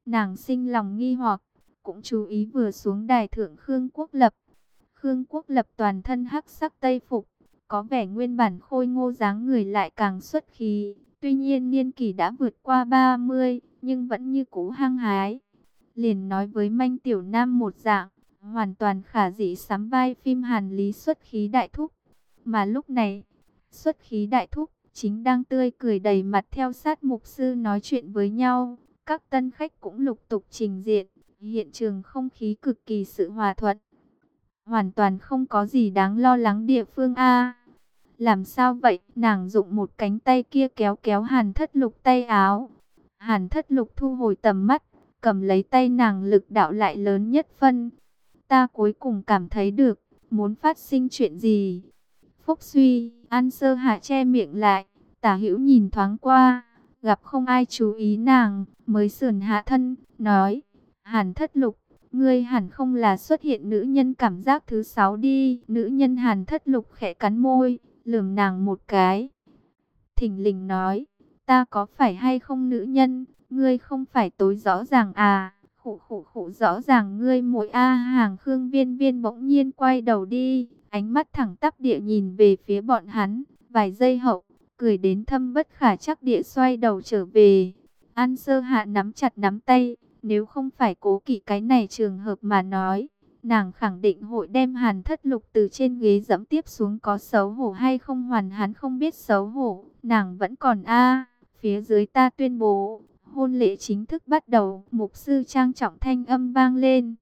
Nàng sinh lòng nghi hoặc, cũng chú ý vừa xuống đài thượng Khương Quốc Lập. Khương Quốc Lập toàn thân hắc sắc tây phục, có vẻ nguyên bản khôi ngô dáng người lại càng xuất khí. Tuy nhiên niên kỷ đã vượt qua 30, nhưng vẫn như cũ hăng hái. Liền nói với Manh Tiểu Nam một dạng, hoàn toàn khả dĩ sắm vai phim Hàn Lý xuất khí đại thúc. Mà lúc này, xuất khí đại thúc chính đang tươi cười đầy mặt theo sát mục sư nói chuyện với nhau. Các tân khách cũng lục tục trình diện, hiện trường không khí cực kỳ sự hòa thuận. Hoàn toàn không có gì đáng lo lắng địa phương A. Làm sao vậy? Nàng dụng một cánh tay kia kéo kéo Hàn Thất Lục tay áo. Hàn Thất Lục thu hồi tầm mắt, cầm lấy tay nàng, lực đạo lại lớn nhất phân. Ta cuối cùng cảm thấy được, muốn phát sinh chuyện gì? Phúc suy, An Sơ Hạ che miệng lại, tả hữu nhìn thoáng qua, gặp không ai chú ý nàng, mới sườn hạ thân, nói, Hàn Thất Lục, ngươi hẳn không là xuất hiện nữ nhân cảm giác thứ 6 đi. Nữ nhân. Hàn Thất Lục khẽ cắn môi, lườm nàng một cái. Thình lình nói, ta có phải hay không nữ nhân, ngươi không phải tối rõ ràng à? Khụ khụ khụ, rõ ràng ngươi muội a. Hàng Khương Viên Viên bỗng nhiên quay đầu đi, ánh mắt thẳng tắp địa nhìn về phía bọn hắn, vài giây hậu, cười đến thâm bất khả chắc địa xoay đầu trở về. An Sơ Hạ nắm chặt nắm tay, nếu không phải cố kỵ cái này trường hợp mà nói, nàng khẳng định hội đem Hàn Thất Lục từ trên ghế dẫm tiếp xuống. Có xấu hổ hay không hoàn hắn không biết xấu hổ, nàng vẫn còn a. Phía dưới ta tuyên bố, hôn lễ chính thức bắt đầu. Mục sư trang trọng thanh âm vang lên.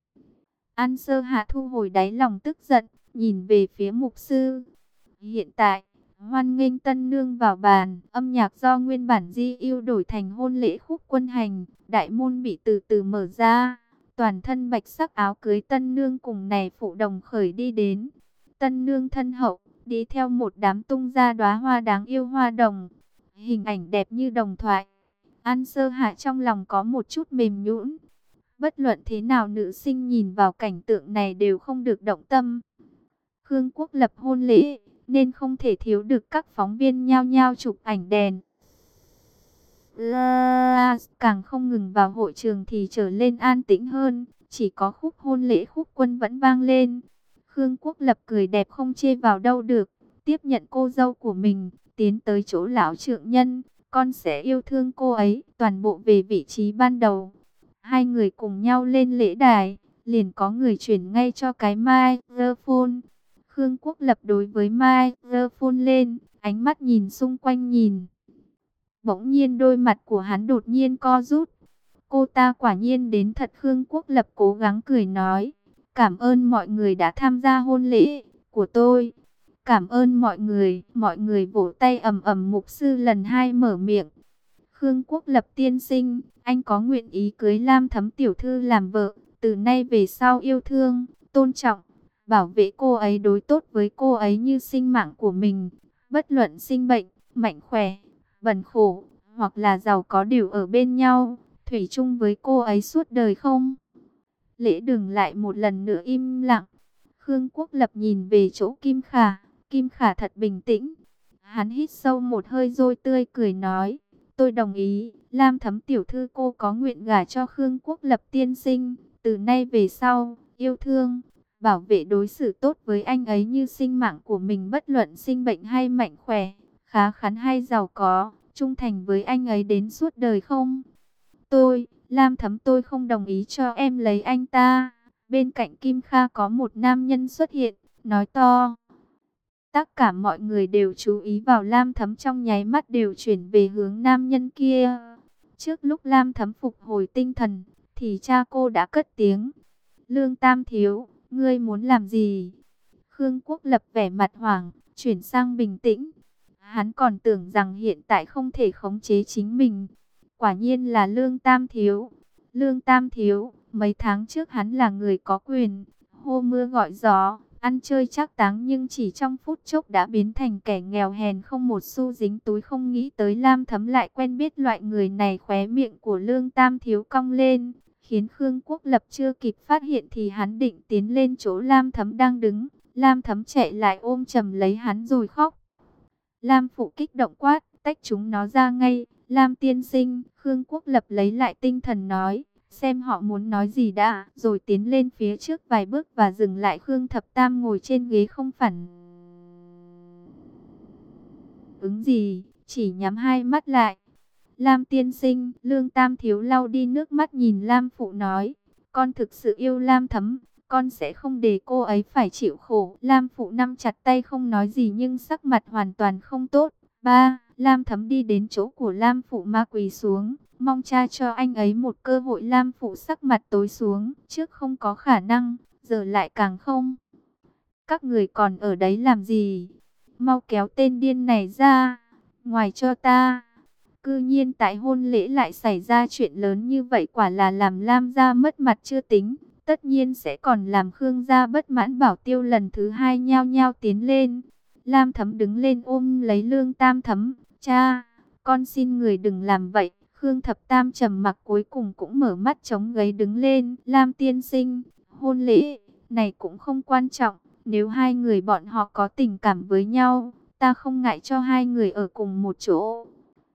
An Sơ Hạ thu hồi đáy lòng tức giận, nhìn về phía mục sư. Hiện tại, hoan nghênh tân nương vào bàn. Âm nhạc do nguyên bản di yêu đổi thành hôn lễ khúc quân hành. Đại môn bị từ từ mở ra. Toàn thân bạch sắc áo cưới tân nương cùng này phụ đồng khởi đi đến. Tân nương thân hậu, đi theo một đám tung ra đóa hoa đáng yêu hoa đồng. Hình ảnh đẹp như đồng thoại. An Sơ Hạ trong lòng có một chút mềm nhũn. Bất luận thế nào nữ sinh nhìn vào cảnh tượng này đều không được động tâm. Khương Quốc Lập hôn lễ, nên không thể thiếu được các phóng viên nhao nhao chụp ảnh đèn. Càng không ngừng vào hội trường thì trở lên an tĩnh hơn, chỉ có khúc hôn lễ khúc quân vẫn vang lên. Khương Quốc Lập cười đẹp không chê vào đâu được, tiếp nhận cô dâu của mình, tiến tới chỗ lão trượng nhân, con sẽ yêu thương cô ấy, toàn bộ về vị trí ban đầu. Hai người cùng nhau lên lễ đài, liền có người chuyển ngay cho cái microphone. Khương Quốc Lập đối với microphone lên, ánh mắt nhìn xung quanh nhìn. Bỗng nhiên đôi mặt của hắn đột nhiên co rút. Cô ta quả nhiên đến thật. Khương Quốc Lập cố gắng cười nói, cảm ơn mọi người đã tham gia hôn lễ của tôi. Cảm ơn mọi người vỗ tay ầm ầm. Mục sư lần hai mở miệng. Khương Quốc Lập tiên sinh, anh có nguyện ý cưới Lam Thấm tiểu thư làm vợ, từ nay về sau yêu thương, tôn trọng, bảo vệ cô ấy, đối tốt với cô ấy như sinh mạng của mình, bất luận sinh bệnh, mạnh khỏe, bần khổ, hoặc là giàu có đều ở bên nhau, thủy chung với cô ấy suốt đời không? Lễ Đường lại một lần nữa im lặng. Khương Quốc Lập nhìn về chỗ Kim Khả. Kim Khả thật bình tĩnh. Hắn hít sâu một hơi rồi tươi cười nói, tôi đồng ý. Lam Thấm tiểu thư, cô có nguyện gả cho Khương Quốc Lập tiên sinh, từ nay về sau, yêu thương, bảo vệ, đối xử tốt với anh ấy như sinh mạng của mình, bất luận sinh bệnh hay mạnh khỏe, khá khắn hay giàu có, trung thành với anh ấy đến suốt đời không? Tôi, Lam Thấm, tôi không đồng ý cho em lấy anh ta. Bên cạnh Kim Kha có một nam nhân xuất hiện, nói to. Tất cả mọi người đều chú ý vào Lam Thấm, trong nháy mắt đều chuyển về hướng nam nhân kia. Trước lúc Lam Thấm phục hồi tinh thần, thì cha cô đã cất tiếng. Lương Tam thiếu, ngươi muốn làm gì? Khương Quốc Lập vẻ mặt hoảng, chuyển sang bình tĩnh. Hắn còn tưởng rằng hiện tại không thể khống chế chính mình. Quả nhiên là Lương Tam thiếu. Lương Tam thiếu, mấy tháng trước hắn là người có quyền, hô mưa gọi gió, ăn chơi trác táng, nhưng chỉ trong phút chốc đã biến thành kẻ nghèo hèn không một xu dính túi. Không nghĩ tới Lam Thấm lại quen biết loại người này. Khóe miệng của Lương Tam thiếu cong lên, khiến Khương Quốc Lập chưa kịp phát hiện thì hắn định tiến lên chỗ Lam Thấm đang đứng. Lam Thấm chạy lại ôm chầm lấy hắn rồi khóc. Lam Phụ kích động quát, tách chúng nó ra ngay. Lam tiên sinh. Khương Quốc Lập lấy lại tinh thần nói, xem họ muốn nói gì đã, rồi tiến lên phía trước vài bước và dừng lại. Khương Thập Tam ngồi trên ghế không phản ứng gì, chỉ nhắm hai mắt lại. Lam tiên sinh, Lương Tam Thiếu lau đi nước mắt nhìn Lam Phụ nói, con thực sự yêu Lam Thấm, con sẽ không để cô ấy phải chịu khổ. Lam Phụ nắm chặt tay không nói gì nhưng sắc mặt hoàn toàn không tốt. Ba, Lam Thấm đi đến chỗ của Lam Phụ mà quỳ xuống, mong cha cho anh ấy một cơ hội. Lam Phụ sắc mặt tối xuống, trước không có khả năng, giờ lại càng không. Các người còn ở đấy làm gì? Mau kéo tên điên này ra, ngoài cho ta. Cư nhiên tại hôn lễ lại xảy ra chuyện lớn như vậy, quả là làm Lam gia mất mặt chưa tính, tất nhiên sẽ còn làm Khương gia bất mãn. Bảo Tiêu lần thứ hai nhao nhao tiến lên. Lam Thấm đứng lên ôm lấy Lương Tam Thấm, cha, con xin người đừng làm vậy. Khương Thập Tam trầm mặc cuối cùng cũng mở mắt chống gáy đứng lên. Lam tiên sinh, hôn lễ này cũng không quan trọng, nếu hai người bọn họ có tình cảm với nhau, ta không ngại cho hai người ở cùng một chỗ.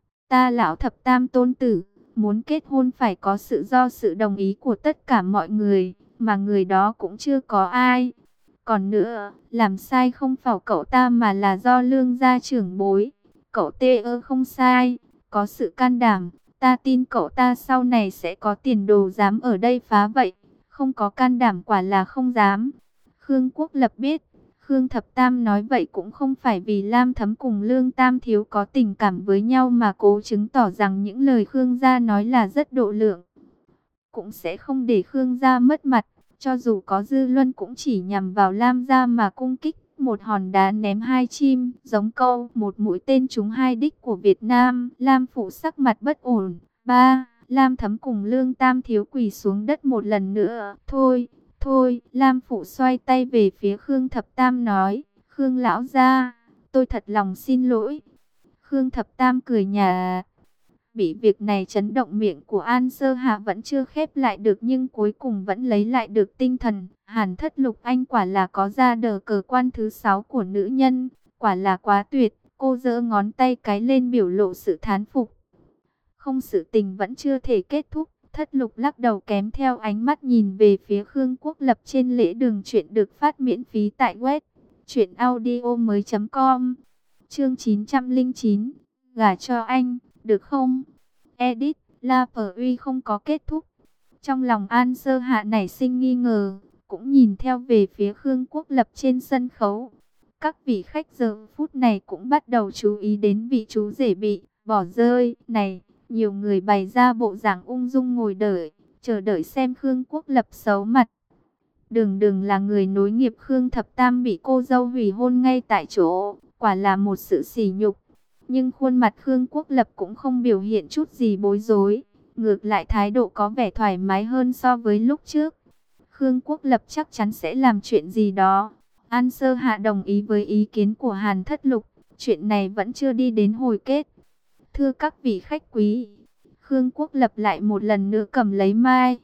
Ta lão Thập Tam tôn tử, muốn kết hôn phải có sự đồng ý của tất cả mọi người, mà người đó cũng chưa có ai. Còn nữa, làm sai không phải cậu ta mà là do Lương gia trưởng bối. Cậu tê ơ không sai, có sự can đảm, ta tin cậu ta sau này sẽ có tiền đồ. Dám ở đây phá vậy, không có can đảm quả là không dám. Khương Quốc Lập biết, Khương Thập Tam nói vậy cũng không phải vì Lam Thấm cùng Lương Tam Thiếu có tình cảm với nhau, mà cố chứng tỏ rằng những lời Khương gia nói là rất độ lượng, cũng sẽ không để Khương gia mất mặt. Cho dù có dư luận cũng chỉ nhằm vào Lam gia mà cung kích. Một hòn đá ném hai chim, giống câu một mũi tên trúng hai đích của Việt Nam. Lam Phụ sắc mặt bất ổn. Ba, Lam Thấm cùng Lương Tam Thiếu quỳ xuống đất một lần nữa. Thôi, thôi, Lam Phụ xoay tay về phía Khương Thập Tam nói, Khương lão gia, tôi thật lòng xin lỗi. Khương Thập Tam cười nhạt. Bị việc này chấn động, miệng của An Sơ Hạ vẫn chưa khép lại được nhưng cuối cùng vẫn lấy lại được tinh thần. Hàn Thất Lục Anh quả là có ra đờ cờ quan thứ 6 của nữ nhân, quả là quá tuyệt. Cô giơ ngón tay cái lên biểu lộ sự thán phục. Không, sự tình vẫn chưa thể kết thúc. Thất Lục lắc đầu kém theo ánh mắt nhìn về phía Khương Quốc Lập. Trên lễ đường truyện được phát miễn phí tại web truyệnaudiomoi.com. Chương 909, gả cho anh, được không? Edit, La Uy không có kết thúc. Trong lòng An Sơ Hạ nảy sinh nghi ngờ, cũng nhìn theo về phía Khương Quốc Lập trên sân khấu. Các vị khách giờ phút này cũng bắt đầu chú ý đến vị chú rể bị bỏ rơi này. Nhiều người bày ra bộ dạng ung dung ngồi đợi, chờ đợi xem Khương Quốc Lập xấu mặt. Đường Đường là người nối nghiệp Khương Thập Tam bị cô dâu hủy hôn ngay tại chỗ, quả là một sự sỉ nhục. Nhưng khuôn mặt Khương Quốc Lập cũng không biểu hiện chút gì bối rối, ngược lại thái độ có vẻ thoải mái hơn so với lúc trước. Khương Quốc Lập chắc chắn sẽ làm chuyện gì đó. An Sơ Hạ đồng ý với ý kiến của Hàn Thất Lục, chuyện này vẫn chưa đi đến hồi kết. Thưa các vị khách quý, Khương Quốc Lập lại một lần nữa cầm lấy mai.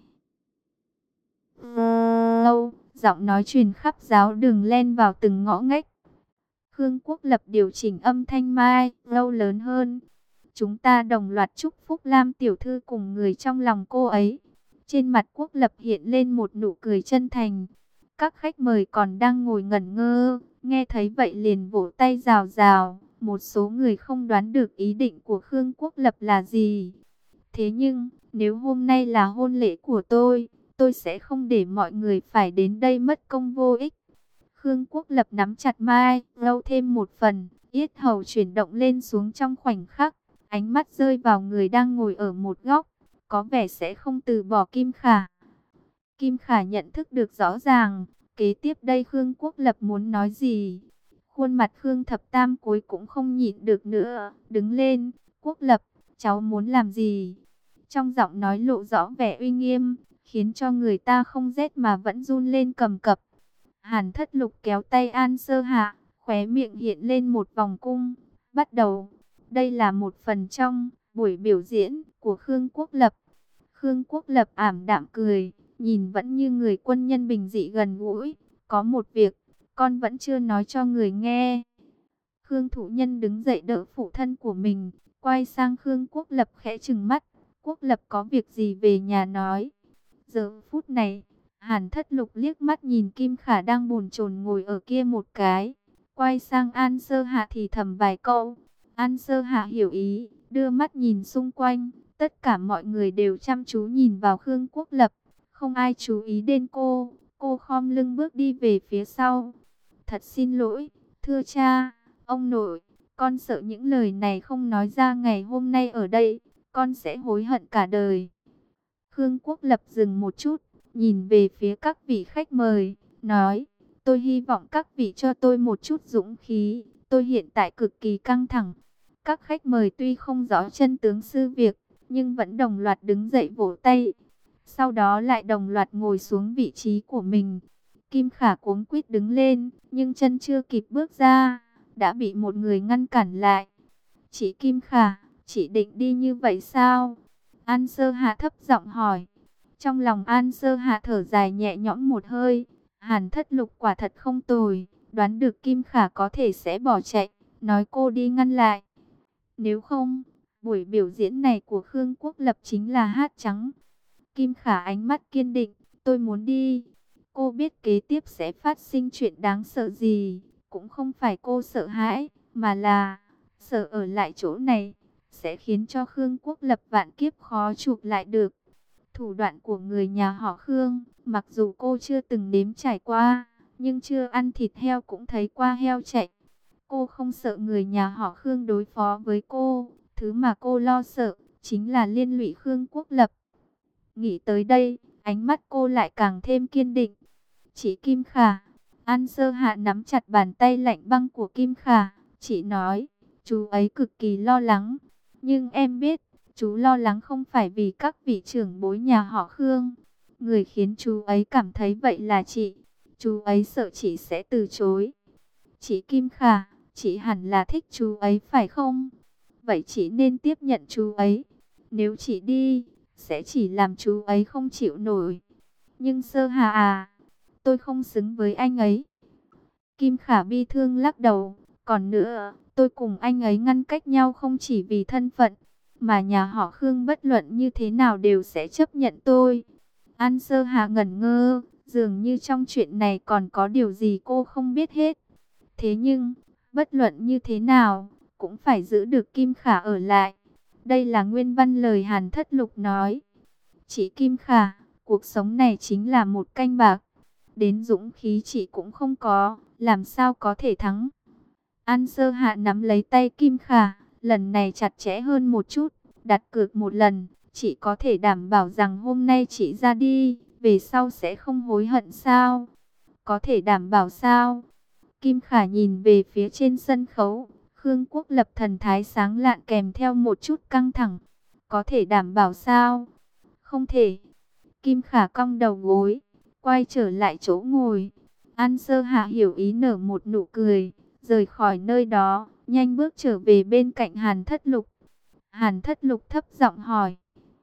Giọng nói truyền khắp giáo đường len vào từng ngõ ngách. Khương Quốc Lập điều chỉnh âm thanh mai lâu lớn hơn. Chúng ta đồng loạt chúc phúc Lam tiểu thư cùng người trong lòng cô ấy. Trên mặt Quốc Lập hiện lên một nụ cười chân thành. Các khách mời còn đang ngồi ngẩn ngơ, nghe thấy vậy liền vỗ tay rào rào. Một số người không đoán được ý định của Khương Quốc Lập là gì. Thế nhưng, nếu hôm nay là hôn lễ của tôi sẽ không để mọi người phải đến đây mất công vô ích. Khương Quốc Lập nắm chặt mai, lâu thêm một phần, yết hầu chuyển động lên xuống trong khoảnh khắc. Ánh mắt rơi vào người đang ngồi ở một góc, có vẻ sẽ không từ bỏ Kim Khả. Kim Khả nhận thức được rõ ràng, kế tiếp đây Khương Quốc Lập muốn nói gì. Khuôn mặt Khương Thập Tam cuối cũng không nhịn được nữa, đứng lên. Quốc Lập, cháu muốn làm gì? Trong giọng nói lộ rõ vẻ uy nghiêm, khiến cho người ta không rét mà vẫn run lên cầm cập. Hàn Thất Lục kéo tay An Sơ Hạ, khóe miệng hiện lên một vòng cung. Bắt đầu, đây là một phần trong buổi biểu diễn của Khương Quốc Lập. Khương Quốc Lập ảm đạm cười, nhìn vẫn như người quân nhân bình dị gần gũi. Có một việc, con vẫn chưa nói cho người nghe. Khương Thụ Nhân đứng dậy đỡ phụ thân của mình, quay sang Khương Quốc Lập khẽ trừng mắt. Quốc Lập có việc gì về nhà nói. Giờ phút này, Hàn Thất Lục liếc mắt nhìn Kim Khả đang bồn chồn ngồi ở kia một cái, quay sang An Sơ Hạ thì thầm vài câu. An Sơ Hạ hiểu ý, đưa mắt nhìn xung quanh, tất cả mọi người đều chăm chú nhìn vào Khương Quốc Lập, không ai chú ý đến cô. Cô khom lưng bước đi về phía sau. Thật xin lỗi, thưa cha, ông nội, con sợ những lời này không nói ra ngày hôm nay ở đây, con sẽ hối hận cả đời. Khương Quốc Lập dừng một chút, nhìn về phía các vị khách mời, nói, tôi hy vọng các vị cho tôi một chút dũng khí, tôi hiện tại cực kỳ căng thẳng. Các khách mời tuy không rõ chân tướng sự việc, nhưng vẫn đồng loạt đứng dậy vỗ tay. Sau đó lại đồng loạt ngồi xuống vị trí của mình. Kim Khả cuống quýt đứng lên, nhưng chân chưa kịp bước ra, đã bị một người ngăn cản lại. Chị Kim Khả, chị định đi như vậy sao? An Sơ Hạ thấp giọng hỏi. Trong lòng An Sơ Hạ thở dài nhẹ nhõm một hơi. Hàn Thất Lục quả thật không tồi, đoán được Kim Khả có thể sẽ bỏ chạy, nói cô đi ngăn lại. Nếu không, buổi biểu diễn này của Khương Quốc Lập chính là hát trắng. Kim Khả ánh mắt kiên định, tôi muốn đi. Cô biết kế tiếp sẽ phát sinh chuyện đáng sợ gì, cũng không phải cô sợ hãi, mà là sợ ở lại chỗ này sẽ khiến cho Khương Quốc Lập vạn kiếp khó chuộc lại được. Thủ đoạn của người nhà họ Khương, mặc dù cô chưa từng nếm trải qua, nhưng chưa ăn thịt heo cũng thấy qua heo chạy. Cô không sợ người nhà họ Khương đối phó với cô, thứ mà cô lo sợ chính là liên lụy Khương Quốc Lập. Nghĩ tới đây, ánh mắt cô lại càng thêm kiên định. Chị Kim Khả, An Sơ Hạ nắm chặt bàn tay lạnh băng của Kim Khả, chị nói, chú ấy cực kỳ lo lắng, nhưng em biết, chú lo lắng không phải vì các vị trưởng bối nhà họ Khương. Người khiến chú ấy cảm thấy vậy là chị, chú ấy sợ chị sẽ từ chối. Chị Kim Khả, chị hẳn là thích chú ấy phải không? Vậy chị nên tiếp nhận chú ấy. Nếu chị đi, sẽ chỉ làm chú ấy không chịu nổi. Nhưng Sơ Hà à, tôi không xứng với anh ấy. Kim Khả bi thương lắc đầu. Còn nữa, tôi cùng anh ấy ngăn cách nhau không chỉ vì thân phận, mà nhà họ Khương bất luận như thế nào đều sẽ chấp nhận tôi. An Sơ Hà ngẩn ngơ, dường như trong chuyện này còn có điều gì cô không biết hết. Thế nhưng, bất luận như thế nào, cũng phải giữ được Kim Khả ở lại. Đây là nguyên văn lời Hàn Thất Lục nói. Chị Kim Khả, cuộc sống này chính là một canh bạc. Đến dũng khí chị cũng không có, làm sao có thể thắng. An Sơ Hạ nắm lấy tay Kim Khả, lần này chặt chẽ hơn một chút, đặt cược một lần. Chị có thể đảm bảo rằng hôm nay chị ra đi, về sau sẽ không hối hận sao? Có thể đảm bảo sao? Kim Khả nhìn về phía trên sân khấu, Khương Quốc Lập thần thái sáng lạn kèm theo một chút căng thẳng. Có thể đảm bảo sao? Không thể. Kim Khả cong đầu gối, quay trở lại chỗ ngồi. An Sơ Hạ hiểu ý nở một nụ cười, rời khỏi nơi đó, nhanh bước trở về bên cạnh Hàn Thất Lục. Hàn Thất Lục thấp giọng hỏi,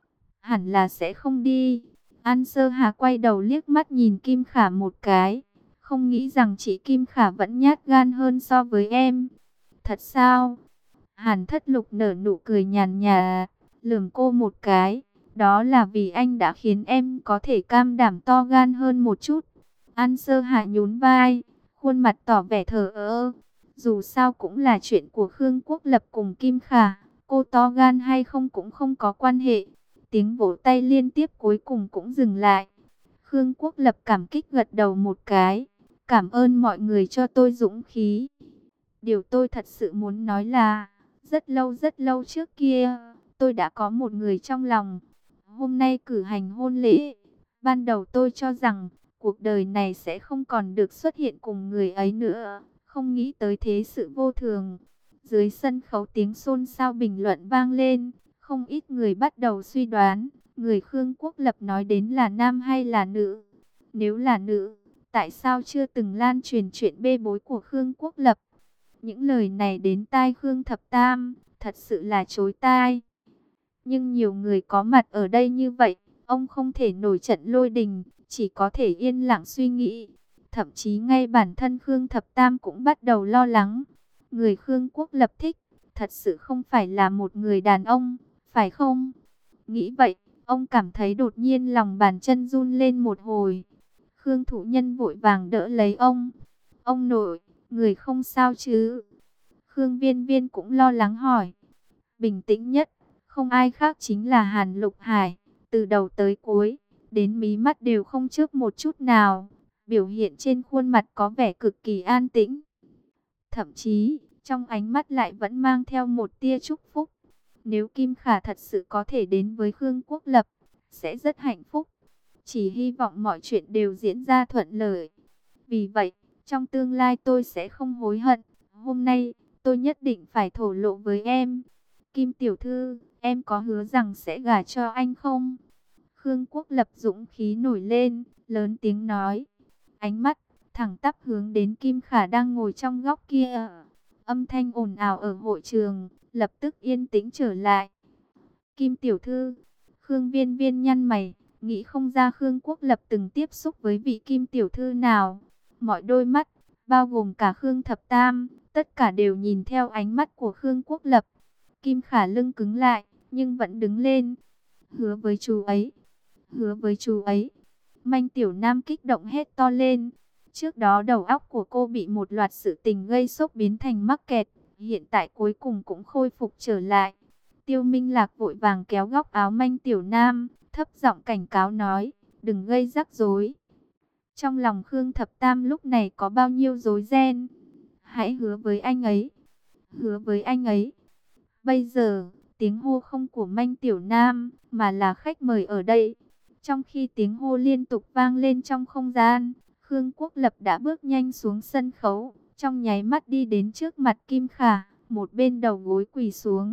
hẳn là sẽ không đi. An Sơ Hạ quay đầu liếc mắt nhìn Kim Khả một cái, không nghĩ rằng chị Kim Khả vẫn nhát gan hơn so với em. Thật sao? Hàn Thất Lục nở nụ cười nhàn nhạt, lườm cô một cái. Đó là vì anh đã khiến em có thể cam đảm to gan hơn một chút. An Sơ Hạ nhún vai, khuôn mặt tỏ vẻ thờ ơ. Dù sao cũng là chuyện của Khương Quốc Lập cùng Kim Khả, cô to gan hay không cũng không có quan hệ. Tiếng vỗ tay liên tiếp cuối cùng cũng dừng lại. Khương Quốc Lập cảm kích gật đầu một cái. Cảm ơn mọi người cho tôi dũng khí. Điều tôi thật sự muốn nói là, rất lâu trước kia, tôi đã có một người trong lòng. Hôm nay cử hành hôn lễ, ban đầu tôi cho rằng cuộc đời này sẽ không còn được xuất hiện cùng người ấy nữa. Không nghĩ tới thế sự vô thường. Dưới sân khấu tiếng xôn xao bình luận vang lên. Không ít người bắt đầu suy đoán, người Khương Quốc Lập nói đến là nam hay là nữ. Nếu là nữ, tại sao chưa từng lan truyền chuyện bê bối của Khương Quốc Lập? Những lời này đến tai Khương Thập Tam, thật sự là chối tai. Nhưng nhiều người có mặt ở đây như vậy, ông không thể nổi trận lôi đình, chỉ có thể yên lặng suy nghĩ. Thậm chí ngay bản thân Khương Thập Tam cũng bắt đầu lo lắng. Người Khương Quốc Lập thích, thật sự không phải là một người đàn ông, phải không? Nghĩ vậy, Ông cảm thấy đột nhiên lòng bàn chân run lên một hồi. Khương Thụ Nhân vội vàng đỡ lấy ông. Ông nội, người không sao chứ? Khương Viên Viên cũng lo lắng hỏi. Bình tĩnh nhất, không ai khác chính là Hàn Lục Hải. Từ đầu tới cuối, đến mí mắt đều không chớp một chút nào. Biểu hiện trên khuôn mặt có vẻ cực kỳ an tĩnh. Thậm chí, trong ánh mắt lại vẫn mang theo một tia chúc phúc. Nếu Kim Khả thật sự có thể đến với Khương Quốc Lập, sẽ rất hạnh phúc. Chỉ hy vọng mọi chuyện đều diễn ra thuận lợi. Vì vậy, trong tương lai tôi sẽ không hối hận. Hôm nay, tôi nhất định phải thổ lộ với em. Kim tiểu thư, em có hứa rằng sẽ gả cho anh không? Khương Quốc Lập dũng khí nổi lên, lớn tiếng nói. Ánh mắt thẳng tắp hướng đến Kim Khả đang ngồi trong góc kia. Âm thanh ồn ào ở hội trường lập tức yên tĩnh trở lại. Kim tiểu thư, Khương Viên Viên nhăn mày, nghĩ không ra Khương Quốc Lập từng tiếp xúc với vị Kim tiểu thư nào. Mọi đôi mắt, bao gồm cả Khương Thập Tam, tất cả đều nhìn theo ánh mắt của Khương Quốc Lập. Kim Khả lưng cứng lại, nhưng vẫn đứng lên. Hứa với chú ấy, hứa với chú ấy. Manh Tiểu Nam kích động hét to lên. Trước đó đầu óc của cô bị một loạt sự tình gây sốc biến thành mắc kẹt, hiện tại cuối cùng cũng khôi phục trở lại. Tiêu Minh Lạc vội vàng kéo góc áo Manh Tiểu Nam, thấp giọng cảnh cáo nói, đừng gây rắc rối. Trong lòng Khương Thập Tam lúc này có bao nhiêu rối ren. Hãy hứa với anh ấy, hứa với anh ấy. Bây giờ, tiếng hô không của Manh Tiểu Nam, mà là khách mời ở đây. Trong khi tiếng hô liên tục vang lên trong không gian, Khương Quốc Lập đã bước nhanh xuống sân khấu, trong nháy mắt đi đến trước mặt Kim Khả, một bên đầu gối quỳ xuống.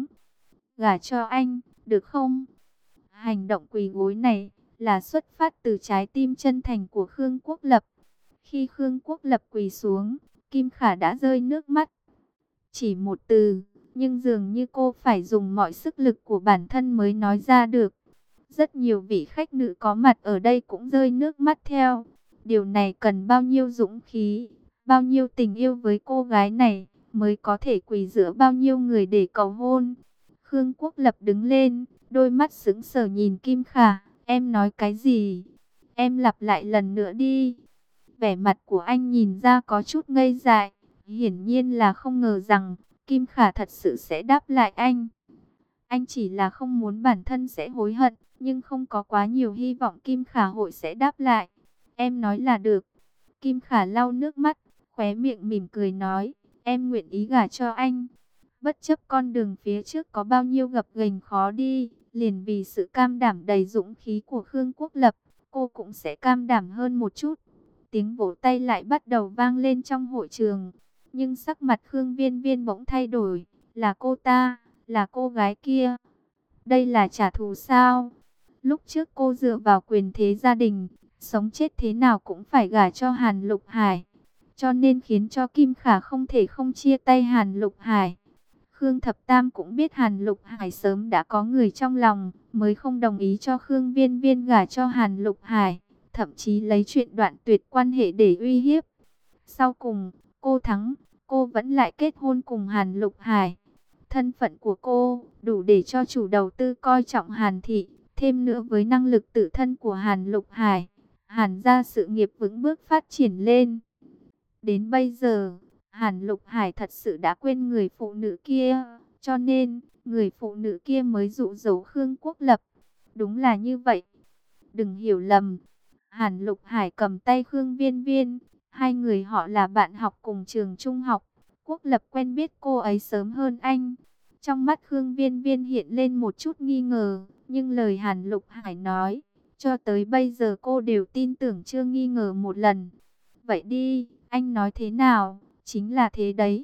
Gả cho anh, được không? Hành động quỳ gối này là xuất phát từ trái tim chân thành của Khương Quốc Lập. Khi Khương Quốc Lập quỳ xuống, Kim Khả đã rơi nước mắt. Chỉ một từ, nhưng dường như cô phải dùng mọi sức lực của bản thân mới nói ra được. Rất nhiều vị khách nữ có mặt ở đây cũng rơi nước mắt theo. Điều này cần bao nhiêu dũng khí, bao nhiêu tình yêu với cô gái này, mới có thể quỳ giữa bao nhiêu người để cầu hôn. Khương Quốc Lập đứng lên, đôi mắt sững sờ nhìn Kim Khả. Em nói cái gì? Em lặp lại lần nữa đi. Vẻ mặt của anh nhìn ra có chút ngây dại. Hiển nhiên là không ngờ rằng Kim Khả thật sự sẽ đáp lại anh. Anh chỉ là không muốn bản thân sẽ hối hận, nhưng không có quá nhiều hy vọng Kim Khả hội sẽ đáp lại. Em nói là được. Kim Khả lau nước mắt, khóe miệng mỉm cười nói, em nguyện ý gả cho anh. Bất chấp con đường phía trước có bao nhiêu gập ghềnh khó đi, liền vì sự cam đảm đầy dũng khí của Khương Quốc Lập, cô cũng sẽ cam đảm hơn một chút. Tiếng vỗ tay lại bắt đầu vang lên trong hội trường, nhưng sắc mặt Khương Viên Viên bỗng thay đổi, là cô ta, là cô gái kia. Đây là trả thù sao? Lúc trước cô dựa vào quyền thế gia đình, sống chết thế nào cũng phải gả cho Hàn Lục Hải, cho nên khiến cho Kim Khả không thể không chia tay Hàn Lục Hải. Khương Thập Tam cũng biết Hàn Lục Hải sớm đã có người trong lòng, mới không đồng ý cho Khương Viên Viên gả cho Hàn Lục Hải, thậm chí lấy chuyện đoạn tuyệt quan hệ để uy hiếp. Sau cùng, cô thắng, cô vẫn lại kết hôn cùng Hàn Lục Hải. Thân phận của cô đủ để cho chủ đầu tư coi trọng Hàn Thị, thêm nữa với năng lực tự thân của Hàn Lục Hải, Hàn gia sự nghiệp vững bước phát triển lên. Đến bây giờ, Hàn Lục Hải thật sự đã quên người phụ nữ kia, cho nên người phụ nữ kia mới dụ dỗ Khương Quốc Lập. Đúng là như vậy. Đừng hiểu lầm. Hàn Lục Hải cầm tay Khương Viên Viên, hai người họ là bạn học cùng trường trung học. Quốc Lập quen biết cô ấy sớm hơn anh. Trong mắt Khương Viên Viên hiện lên một chút nghi ngờ, nhưng lời Hàn Lục Hải nói, cho tới bây giờ cô đều tin tưởng chưa nghi ngờ một lần. Vậy đi, anh nói thế nào, chính là thế đấy.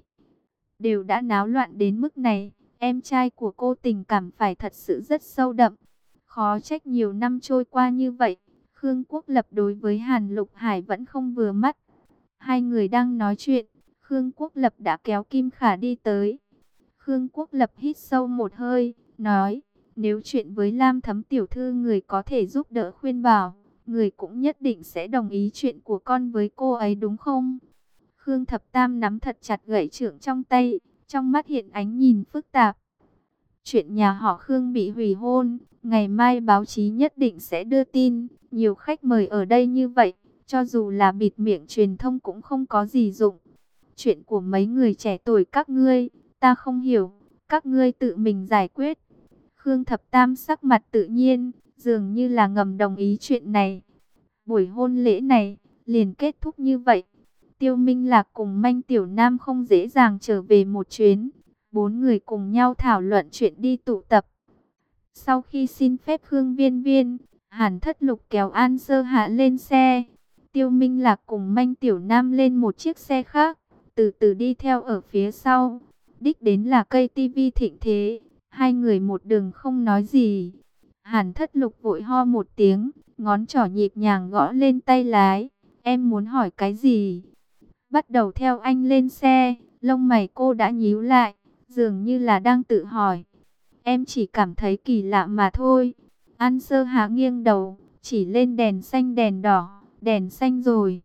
Đều đã náo loạn đến mức này, em trai của cô tình cảm phải thật sự rất sâu đậm. Khó trách nhiều năm trôi qua như vậy, Khương Quốc Lập đối với Hàn Lục Hải vẫn không vừa mắt. Hai người đang nói chuyện, Khương Quốc Lập đã kéo Kim Khả đi tới. Khương Quốc Lập hít sâu một hơi, nói, nếu chuyện với Lam Thấm tiểu thư người có thể giúp đỡ khuyên bảo, người cũng nhất định sẽ đồng ý chuyện của con với cô ấy đúng không? Khương Thập Tam nắm thật chặt gậy trượng trong tay, trong mắt hiện ánh nhìn phức tạp. Chuyện nhà họ Khương bị hủy hôn, ngày mai báo chí nhất định sẽ đưa tin. Nhiều khách mời ở đây như vậy, cho dù là bịt miệng truyền thông cũng không có gì dụng. Chuyện của mấy người trẻ tuổi các ngươi, ta không hiểu, các ngươi tự mình giải quyết. Khương Thập Tam sắc mặt tự nhiên, dường như là ngầm đồng ý chuyện này. Buổi hôn lễ này, liền kết thúc như vậy. Tiêu Minh Lạc cùng Manh Tiểu Nam không dễ dàng trở về một chuyến. Bốn người cùng nhau thảo luận chuyện đi tụ tập. Sau khi xin phép Khương Viên Viên, Hàn Thất Lục kéo An Sơ Hạ lên xe. Tiêu Minh Lạc cùng Manh Tiểu Nam lên một chiếc xe khác, từ từ đi theo ở phía sau. Đích đến là cây tivi thịnh thế. Hai người một đường không nói gì. Hàn Thất Lục vội ho một tiếng, ngón trỏ nhịp nhàng gõ lên tay lái. Em muốn hỏi cái gì? Bắt đầu theo anh lên xe, lông mày cô đã nhíu lại, dường như là đang tự hỏi. Em chỉ cảm thấy kỳ lạ mà thôi. An Sơ Hạ nghiêng đầu, chỉ lên đèn xanh đèn đỏ, đèn xanh rồi.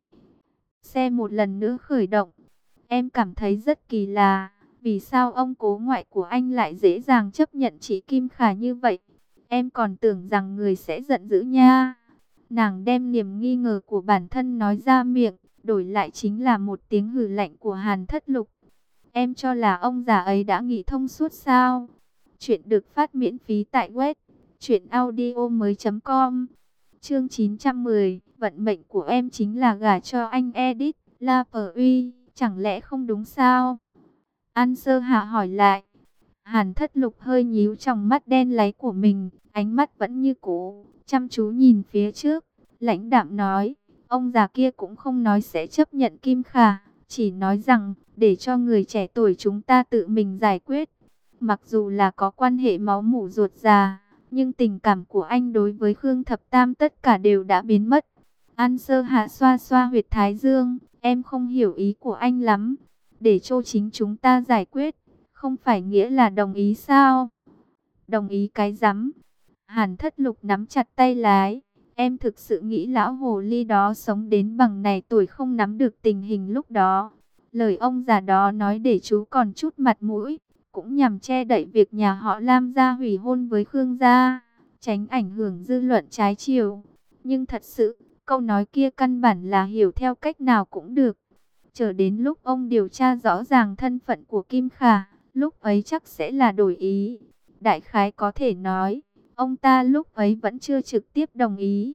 Xe một lần nữa khởi động. Em cảm thấy rất kỳ lạ, vì sao ông cố ngoại của anh lại dễ dàng chấp nhận chị Kim Khả như vậy? Em còn tưởng rằng người sẽ giận dữ nha. Nàng đem niềm nghi ngờ của bản thân nói ra miệng, đổi lại chính là một tiếng hừ lạnh của Hàn Thất Lục. Em cho là ông già ấy đã nghĩ thông suốt sao? Chuyện được phát miễn phí tại web truyệnaudiomoi.com. Chương 910, vận mệnh của em chính là gả cho anh Edith La Uy, chẳng lẽ không đúng sao? An Sơ Hạ hỏi lại. Hàn Thất Lục hơi nhíu trong mắt đen láy của mình, ánh mắt vẫn như cũ, chăm chú nhìn phía trước, lãnh đạm nói, ông già kia cũng không nói sẽ chấp nhận Kim Khả, chỉ nói rằng để cho người trẻ tuổi chúng ta tự mình giải quyết. Mặc dù là có quan hệ máu mủ ruột già, nhưng tình cảm của anh đối với Khương Thập Tam tất cả đều đã biến mất. An Sơ Hạ xoa xoa huyệt thái dương, em không hiểu ý của anh lắm, để cho chính chúng ta giải quyết. Không phải nghĩa là đồng ý sao? Đồng ý cái rắm. Hàn Thất Lục nắm chặt tay lái. Em thực sự nghĩ lão hồ ly đó sống đến bằng này tuổi không nắm được tình hình lúc đó. Lời ông già đó nói để chú còn chút mặt mũi, cũng nhằm che đậy việc nhà họ Lam gia hủy hôn với Khương gia, tránh ảnh hưởng dư luận trái chiều. Nhưng thật sự, câu nói kia căn bản là hiểu theo cách nào cũng được. Chờ đến lúc ông điều tra rõ ràng thân phận của Kim Khả, lúc ấy chắc sẽ là đổi ý. Đại khái có thể nói, ông ta lúc ấy vẫn chưa trực tiếp đồng ý.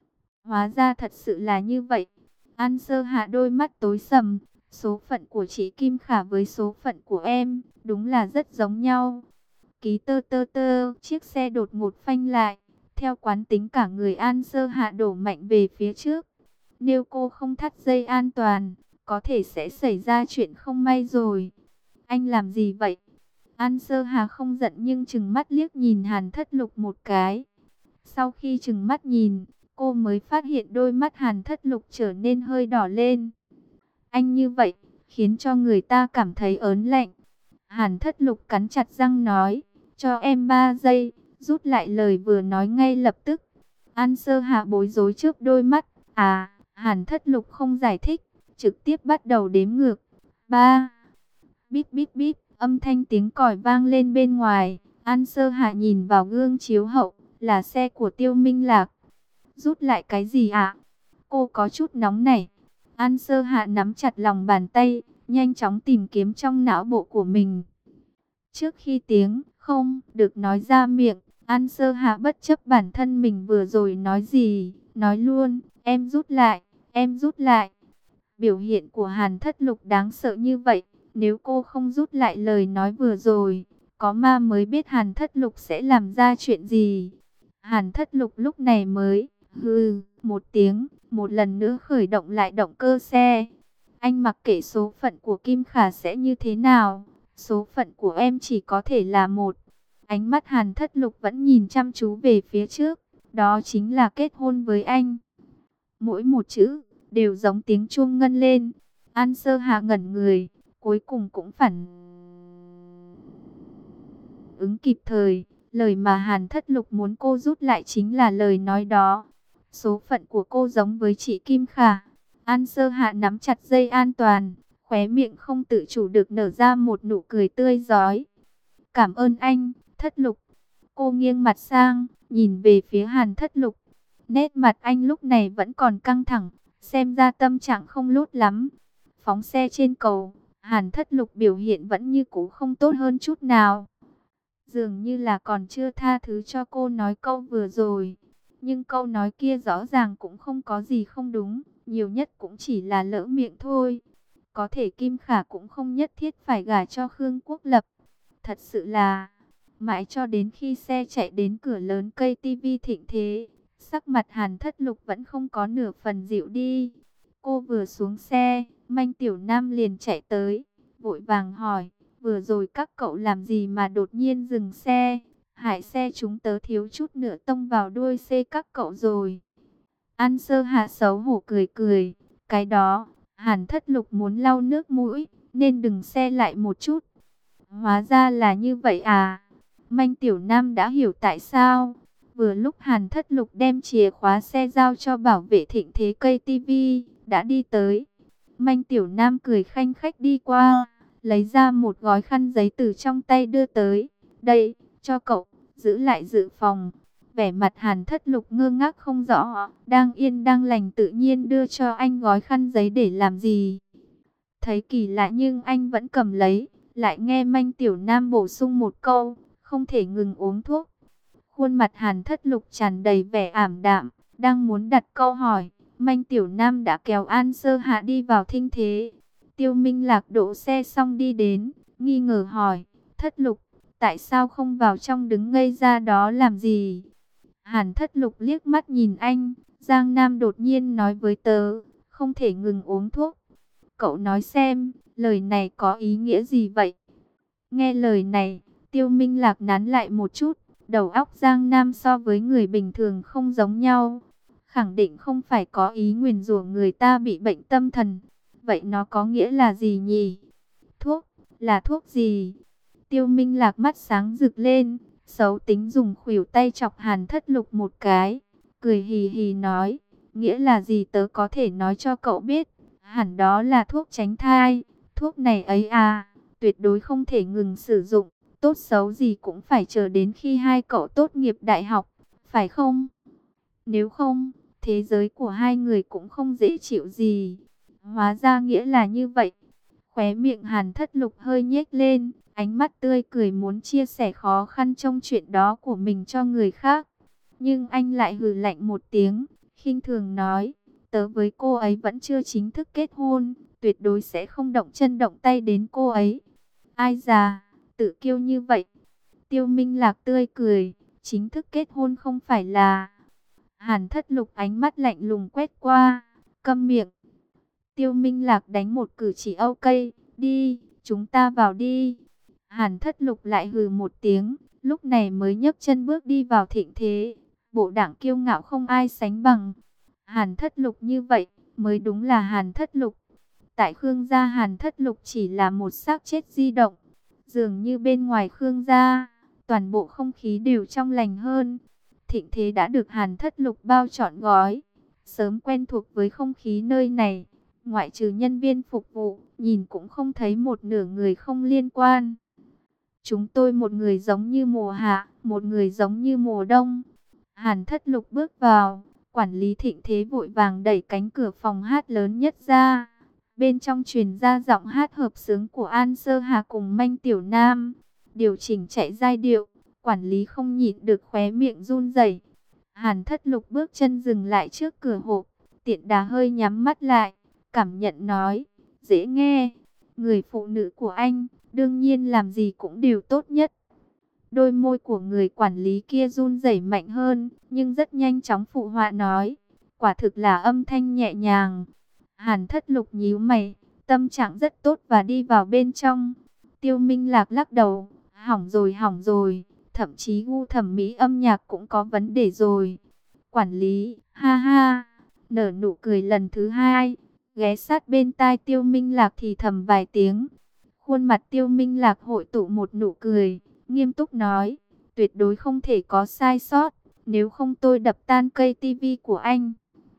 Hóa ra thật sự là như vậy. An Sơ Hạ đôi mắt tối sầm. Số phận của chị Kim Khả với số phận của em, đúng là rất giống nhau. Ký tơ tơ tơ, chiếc xe đột ngột phanh lại. Theo quán tính cả người An Sơ Hạ đổ mạnh về phía trước. Nếu cô không thắt dây an toàn, có thể sẽ xảy ra chuyện không may rồi. Anh làm gì vậy? An Sơ Hà không giận nhưng trừng mắt liếc nhìn Hàn Thất Lục một cái. Sau khi trừng mắt nhìn, cô mới phát hiện đôi mắt Hàn Thất Lục trở nên hơi đỏ lên. Anh như vậy, khiến cho người ta cảm thấy ớn lạnh. Hàn Thất Lục cắn chặt răng nói, cho em 3 giây, rút lại lời vừa nói ngay lập tức. An Sơ Hà bối rối trước đôi mắt. Hàn Thất Lục không giải thích, trực tiếp bắt đầu đếm ngược. 3. Bíp bíp bíp, âm thanh tiếng còi vang lên bên ngoài. An Sơ Hạ nhìn vào gương chiếu hậu, là xe của Tiêu Minh Lạc. Rút lại cái gì ạ? Cô có chút nóng nảy. An Sơ Hạ nắm chặt lòng bàn tay, nhanh chóng tìm kiếm trong não bộ của mình. Trước khi tiếng không được nói ra miệng, An Sơ Hạ bất chấp bản thân mình vừa rồi nói gì, nói luôn, em rút lại, em rút lại. Biểu hiện của Hàn Thất Lục đáng sợ như vậy, nếu cô không rút lại lời nói vừa rồi, có ma mới biết Hàn Thất Lục sẽ làm ra chuyện gì. Hàn Thất Lục lúc này mới hừ một tiếng, một lần nữa khởi động lại động cơ xe. Anh mặc kệ số phận của Kim Khả sẽ như thế nào, số phận của em chỉ có thể là một. Ánh mắt Hàn Thất Lục vẫn nhìn chăm chú về phía trước, đó chính là kết hôn với anh. Mỗi một chữ đều giống tiếng chuông ngân lên. An Sơ Hạ ngẩn người, cuối cùng cũng phản ứng kịp thời. Lời mà Hàn Thất Lục muốn cô rút lại chính là lời nói đó. Số phận của cô giống với chị Kim Khả. An Sơ Hạ nắm chặt dây an toàn, khóe miệng không tự chủ được nở ra một nụ cười tươi rói. Cảm ơn anh, Thất Lục. Cô nghiêng mặt sang, nhìn về phía Hàn Thất Lục. Nét mặt anh lúc này vẫn còn căng thẳng, xem ra tâm trạng không lốt lắm. Phóng xe trên cầu, Hàn Thất Lục biểu hiện vẫn như cũ không tốt hơn chút nào. Dường như là còn chưa tha thứ cho cô nói câu vừa rồi. Nhưng câu nói kia rõ ràng cũng không có gì không đúng, nhiều nhất cũng chỉ là lỡ miệng thôi. Có thể Kim Khả cũng không nhất thiết phải gả cho Khương Quốc Lập. Thật sự là, mãi cho đến khi xe chạy đến cửa lớn cây tivi Thịnh Thế, sắc mặt Hàn Thất Lục vẫn không có nửa phần dịu đi. Cô vừa xuống xe, Manh Tiểu Nam liền chạy tới, vội vàng hỏi, vừa rồi các cậu làm gì mà đột nhiên dừng xe? Hại xe chúng tớ thiếu chút nữa tông vào đuôi xe các cậu rồi. An Sơ Hạ xấu hổ cười cười, cái đó, Hàn Thất Lục muốn lau nước mũi, nên đừng xe lại một chút. Hóa ra là như vậy à? Manh Tiểu Nam đã hiểu tại sao. Vừa lúc Hàn Thất Lục đem chìa khóa xe giao cho bảo vệ Thịnh Thế cây tivi, đã đi tới. Manh Tiểu Nam cười khanh khách đi qua, lấy ra một gói khăn giấy từ trong tay đưa tới. Đây, cho cậu, giữ lại dự phòng. Vẻ mặt Hàn Thất Lục ngơ ngác không rõ, đang yên đang lành tự nhiên đưa cho anh gói khăn giấy để làm gì. Thấy kỳ lạ nhưng anh vẫn cầm lấy, lại nghe Manh Tiểu Nam bổ sung một câu, không thể ngừng uống thuốc. Khuôn mặt Hàn Thất Lục tràn đầy vẻ ảm đạm, đang muốn đặt câu hỏi, Manh Tiểu Nam đã kéo An Sơ Hạ đi vào Thinh Thế. Tiêu Minh Lạc đỗ xe xong đi đến, nghi ngờ hỏi, Thất Lục, tại sao không vào trong đứng ngây ra đó làm gì? Hàn Thất Lục liếc mắt nhìn anh, Giang Nam đột nhiên nói với tớ, không thể ngừng uống thuốc. Cậu nói xem, lời này có ý nghĩa gì vậy? Nghe lời này, Tiêu Minh Lạc nán lại một chút, đầu óc Giang Nam so với người bình thường không giống nhau. Khẳng định không phải có ý nguyền rủa người ta bị bệnh tâm thần. Vậy nó có nghĩa là gì nhỉ? Thuốc, là thuốc gì? Tiêu Minh Lạc mắt sáng rực lên, xấu tính dùng khuỷu tay chọc Hàn Thất Lục một cái, cười hì hì nói, nghĩa là gì tớ có thể nói cho cậu biết, hẳn đó là thuốc tránh thai, thuốc này ấy à, tuyệt đối không thể ngừng sử dụng, tốt xấu gì cũng phải chờ đến khi hai cậu tốt nghiệp đại học, phải không? Nếu không, thế giới của hai người cũng không dễ chịu gì. Hóa ra nghĩa là như vậy. Khóe miệng Hàn Thất Lục hơi nhếch lên, ánh mắt tươi cười muốn chia sẻ khó khăn trong chuyện đó của mình cho người khác. Nhưng anh lại hừ lạnh một tiếng, khinh thường nói, tớ với cô ấy vẫn chưa chính thức kết hôn, tuyệt đối sẽ không động chân động tay đến cô ấy. Ai già, tự kiêu như vậy. Tiêu Minh Lạc tươi cười, chính thức kết hôn không phải là... Hàn Thất Lục ánh mắt lạnh lùng quét qua, câm miệng. Tiêu Minh Lạc đánh một cử chỉ ok, đi, chúng ta vào đi. Hàn Thất Lục lại hừ một tiếng, lúc này mới nhấc chân bước đi vào Thịnh Thế. Bộ đảng kiêu ngạo không ai sánh bằng. Hàn Thất Lục như vậy, mới đúng là Hàn Thất Lục. Tại Khương gia Hàn Thất Lục chỉ là một xác chết di động. Dường như bên ngoài Khương gia, toàn bộ không khí đều trong lành hơn. Thịnh Thế đã được Hàn Thất Lục bao trọn gói, sớm quen thuộc với không khí nơi này. Ngoại trừ nhân viên phục vụ, nhìn cũng không thấy một nửa người không liên quan. Chúng tôi một người giống như mùa hạ, một người giống như mùa đông. Hàn Thất Lục bước vào, quản lý Thịnh Thế vội vàng đẩy cánh cửa phòng hát lớn nhất ra. Bên trong truyền ra giọng hát hợp xướng của An Sơ Hà cùng Manh Tiểu Nam. Điều chỉnh chạy giai điệu, quản lý không nhịn được khóe miệng run rẩy. Hàn Thất Lục bước chân dừng lại trước cửa hộp, tiện đà hơi nhắm mắt lại, cảm nhận nói, dễ nghe, người phụ nữ của anh, đương nhiên làm gì cũng đều tốt nhất. Đôi môi của người quản lý kia run rẩy mạnh hơn, nhưng rất nhanh chóng phụ họa nói, quả thực là âm thanh nhẹ nhàng. Hàn Thất Lục nhíu mày, tâm trạng rất tốt và đi vào bên trong. Tiêu Minh Lạc lắc đầu, hỏng rồi, thậm chí gu thẩm mỹ âm nhạc cũng có vấn đề rồi. Quản lý, ha ha, nở nụ cười lần thứ hai, ghé sát bên tai Tiêu Minh Lạc thì thầm vài tiếng. Khuôn mặt Tiêu Minh Lạc hội tụ một nụ cười, nghiêm túc nói, tuyệt đối không thể có sai sót, nếu không tôi đập tan cây tivi của anh.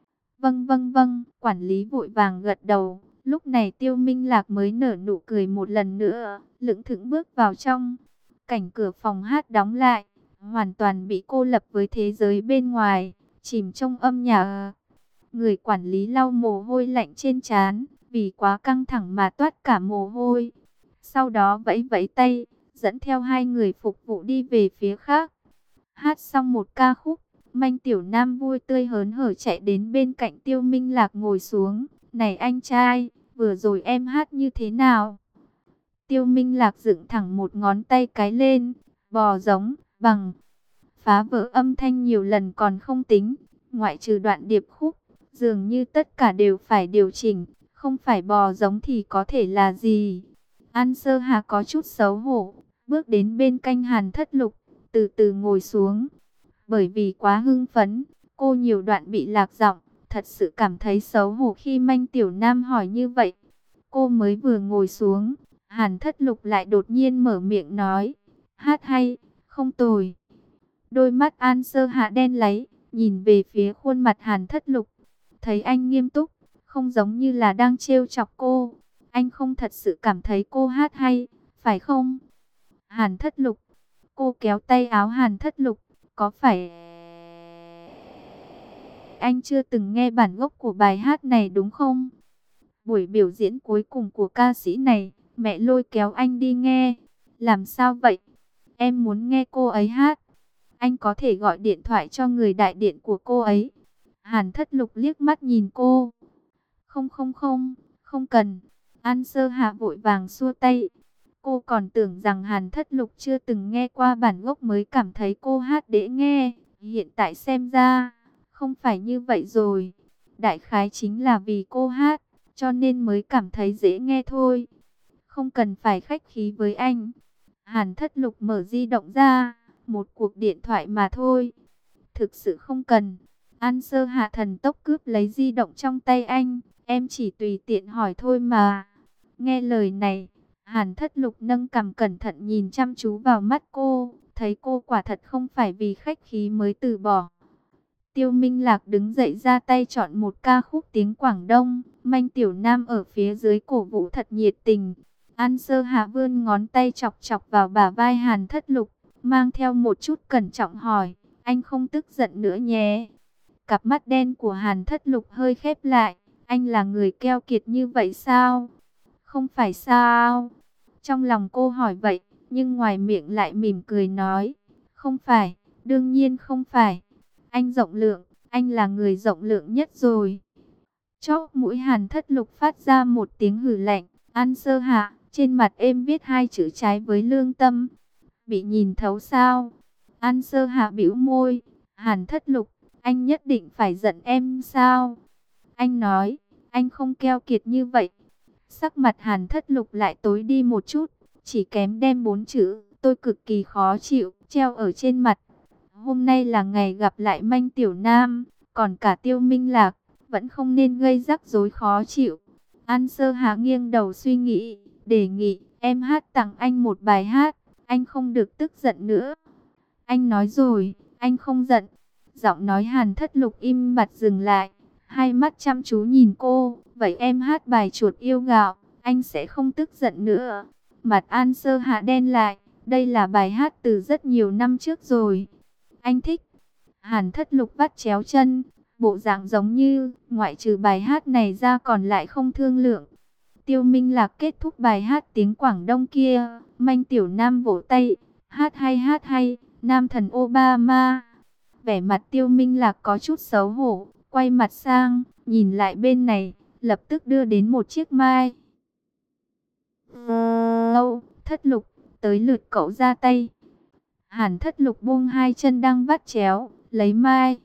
Vâng, quản lý vội vàng gật đầu, lúc này Tiêu Minh Lạc mới nở nụ cười một lần nữa, lững thững bước vào trong. Cảnh cửa phòng hát đóng lại, hoàn toàn bị cô lập với thế giới bên ngoài, chìm trong âm nhạc. Người quản lý lau mồ hôi lạnh trên trán, vì quá căng thẳng mà toát cả mồ hôi. Sau đó vẫy vẫy tay, dẫn theo hai người phục vụ đi về phía khác. Hát xong một ca khúc, Manh Tiểu Nam vui tươi hớn hở chạy đến bên cạnh Tiêu Minh Lạc ngồi xuống. Này anh trai, vừa rồi em hát như thế nào? Tiêu Minh Lạc dựng thẳng một ngón tay cái lên, bò giống, bằng. Phá vỡ âm thanh nhiều lần còn không tính, ngoại trừ đoạn điệp khúc, dường như tất cả đều phải điều chỉnh, không phải bò giống thì có thể là gì? An Sơ Hà có chút xấu hổ, bước đến bên cạnh Hàn Thất Lục, từ từ ngồi xuống. Bởi vì quá hưng phấn, cô nhiều đoạn bị lạc giọng, thật sự cảm thấy xấu hổ khi Manh Tiểu Nam hỏi như vậy. Cô mới vừa ngồi xuống, Hàn Thất Lục lại đột nhiên mở miệng nói, hát hay, không tồi. Đôi mắt An Sơ Hạ đen láy, nhìn về phía khuôn mặt Hàn Thất Lục. Thấy anh nghiêm túc, không giống như là đang trêu chọc cô. Anh không thật sự cảm thấy cô hát hay, phải không? Hàn Thất Lục. Cô kéo tay áo Hàn Thất Lục. Có phải anh chưa từng nghe bản gốc của bài hát này đúng không? Buổi biểu diễn cuối cùng của ca sĩ này, mẹ lôi kéo anh đi nghe. Làm sao vậy? Em muốn nghe cô ấy hát. Anh có thể gọi điện thoại cho người đại diện của cô ấy. Hàn Thất Lục liếc mắt nhìn cô. Không không không, không cần. An Sơ Hạ vội vàng xua tay. Cô còn tưởng rằng Hàn Thất Lục chưa từng nghe qua bản gốc mới cảm thấy cô hát dễ nghe. Hiện tại xem ra, không phải như vậy rồi. Đại khái chính là vì cô hát, cho nên mới cảm thấy dễ nghe thôi. Không cần phải khách khí với anh. Hàn Thất Lục mở di động ra, một cuộc điện thoại mà thôi. Thực sự không cần. An Sơ Hạ thần tốc cướp lấy di động trong tay anh. Em chỉ tùy tiện hỏi thôi mà. Nghe lời này, Hàn Thất Lục nâng cằm cẩn thận nhìn chăm chú vào mắt cô. Thấy cô quả thật không phải vì khách khí mới từ bỏ. Tiêu Minh Lạc đứng dậy ra tay chọn một ca khúc tiếng Quảng Đông. Manh Tiểu Nam ở phía dưới cổ vũ thật nhiệt tình. An Sơ Hạ vươn ngón tay chọc chọc vào bả vai Hàn Thất Lục, mang theo một chút cẩn trọng hỏi, anh không tức giận nữa nhé. Cặp mắt đen của Hàn Thất Lục hơi khép lại, anh là người keo kiệt như vậy sao? Không phải sao? Trong lòng cô hỏi vậy, nhưng ngoài miệng lại mỉm cười nói, không phải, đương nhiên không phải. Anh rộng lượng, anh là người rộng lượng nhất rồi. Chóp mũi Hàn Thất Lục phát ra một tiếng hừ lạnh. An Sơ Hạ, trên mặt em viết hai chữ trái với lương tâm. Bị nhìn thấu sao? An Sơ Hạ bĩu môi. Hàn Thất Lục, anh nhất định phải giận em sao? Anh nói, anh không keo kiệt như vậy. Sắc mặt Hàn Thất Lục lại tối đi một chút, chỉ kém đem 4 chữ, tôi cực kỳ khó chịu, treo ở trên mặt. Hôm nay là ngày gặp lại Manh Tiểu Nam, còn cả Tiêu Minh Lạc, vẫn không nên gây rắc rối khó chịu. An Sơ Hạ nghiêng đầu suy nghĩ, đề nghị, em hát tặng anh một bài hát, anh không được tức giận nữa. Anh nói rồi, anh không giận. Giọng nói Hàn Thất Lục im bặt dừng lại, hai mắt chăm chú nhìn cô, vậy em hát bài chuột yêu gạo, anh sẽ không tức giận nữa. Mặt An Sơ Hạ đen lại, đây là bài hát từ rất nhiều năm trước rồi. Anh thích. Hàn Thất Lục vắt chéo chân, bộ dạng giống như, ngoại trừ bài hát này ra còn lại không thương lượng. Tiêu Minh Lạc kết thúc bài hát tiếng Quảng Đông kia, Manh Tiểu Nam vỗ tay, hát hay, nam thần Obama. Vẻ mặt Tiêu Minh Lạc có chút xấu hổ, quay mặt sang, nhìn lại bên này, lập tức đưa đến một chiếc mic. Thất Lục, tới lượt cậu ra tay. Hàn Thất Lục buông hai chân đang vắt chéo, lấy mic.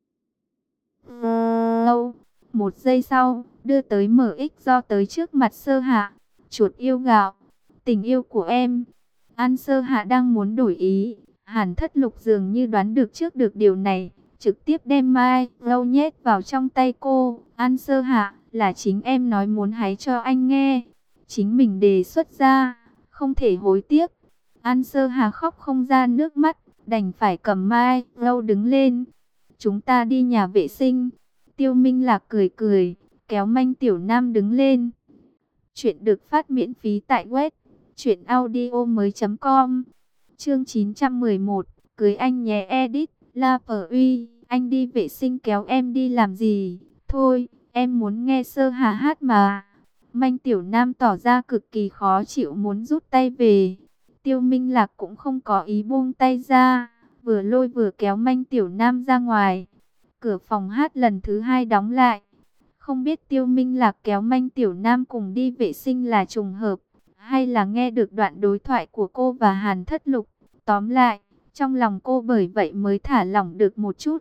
Một giây sau, đưa tới MX do tới trước mặt Sơ Hạ. Chuột yêu gạo, tình yêu của em. An Sơ Hạ đang muốn đổi ý. Hàn Thất Lục dường như đoán được trước được điều này, trực tiếp đem mic nhét vào trong tay cô. An Sơ Hạ, là chính em nói muốn hái cho anh nghe. Chính mình đề xuất ra, không thể hối tiếc. An Sơ Hạ khóc không ra nước mắt, đành phải cầm mic đứng lên. Chúng ta đi nhà vệ sinh. Tiêu Minh Lạc cười cười, kéo Manh Tiểu Nam đứng lên. Chuyện được phát miễn phí tại web truyệnaudiomoi.com. Chương 911, cưới anh nhé edit, La Phở Uy, anh đi vệ sinh kéo em đi làm gì? Thôi, em muốn nghe Sơ Hà hát mà. Manh Tiểu Nam tỏ ra cực kỳ khó chịu muốn rút tay về. Tiêu Minh Lạc cũng không có ý buông tay ra, vừa lôi vừa kéo Manh Tiểu Nam ra ngoài. Cửa phòng hát lần thứ hai đóng lại. Không biết Tiêu Minh Lạc kéo Manh Tiểu Nam cùng đi vệ sinh là trùng hợp, hay là nghe được đoạn đối thoại của cô và Hàn Thất Lục. Tóm lại, trong lòng cô bởi vậy mới thả lỏng được một chút.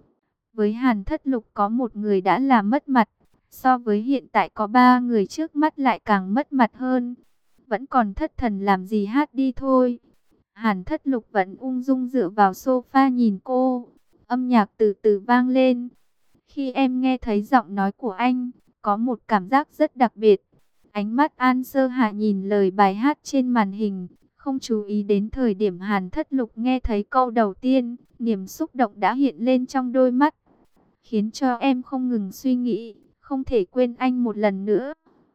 Với Hàn Thất Lục có một người đã là mất mặt, so với hiện tại có ba người trước mắt lại càng mất mặt hơn. Vẫn còn thất thần làm gì hát đi thôi. Hàn Thất Lục vẫn ung dung dựa vào sofa nhìn cô. Âm nhạc từ từ vang lên. Khi em nghe thấy giọng nói của anh, có một cảm giác rất đặc biệt. Ánh mắt An Sơ Hạ nhìn lời bài hát trên màn hình, không chú ý đến thời điểm Hàn Thất Lục nghe thấy câu đầu tiên, niềm xúc động đã hiện lên trong đôi mắt, khiến cho em không ngừng suy nghĩ, không thể quên anh một lần nữa.